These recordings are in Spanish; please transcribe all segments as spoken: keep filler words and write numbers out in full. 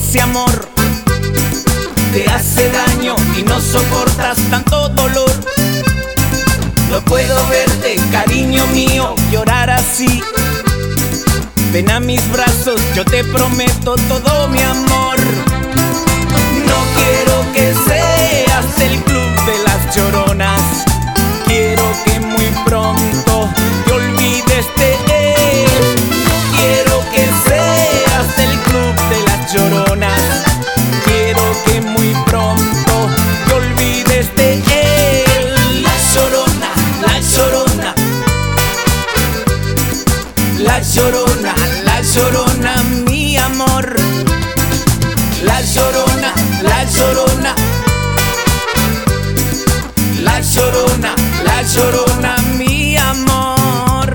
ese amor. Te hace daño y no soportas tanto dolor. No puedo verte, cariño mío, llorar así. Ven a mis brazos, yo te prometo todo mi amor. No quiero que seas del club de las lloronas. Quiero que muy pronto te olvides de él. No quiero que seas del club de las lloronas. Quiero que muy pronto te olvides de él. La llorona, la llorona, la llorona, la llorona, mi amor. La llorona, la llorona, la llorona, la llorona, mi amor.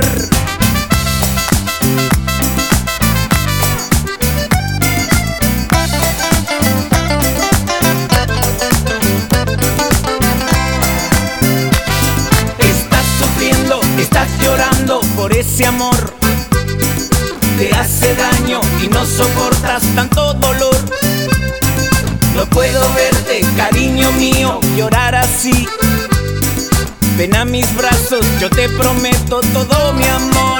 Estás sufriendo, estás llorando por ese amor. Te hace daño y no soportas tanto dolor. No puedo verte, cariño mío, llorar así. Ven a mis brazos, yo te prometo todo mi amor.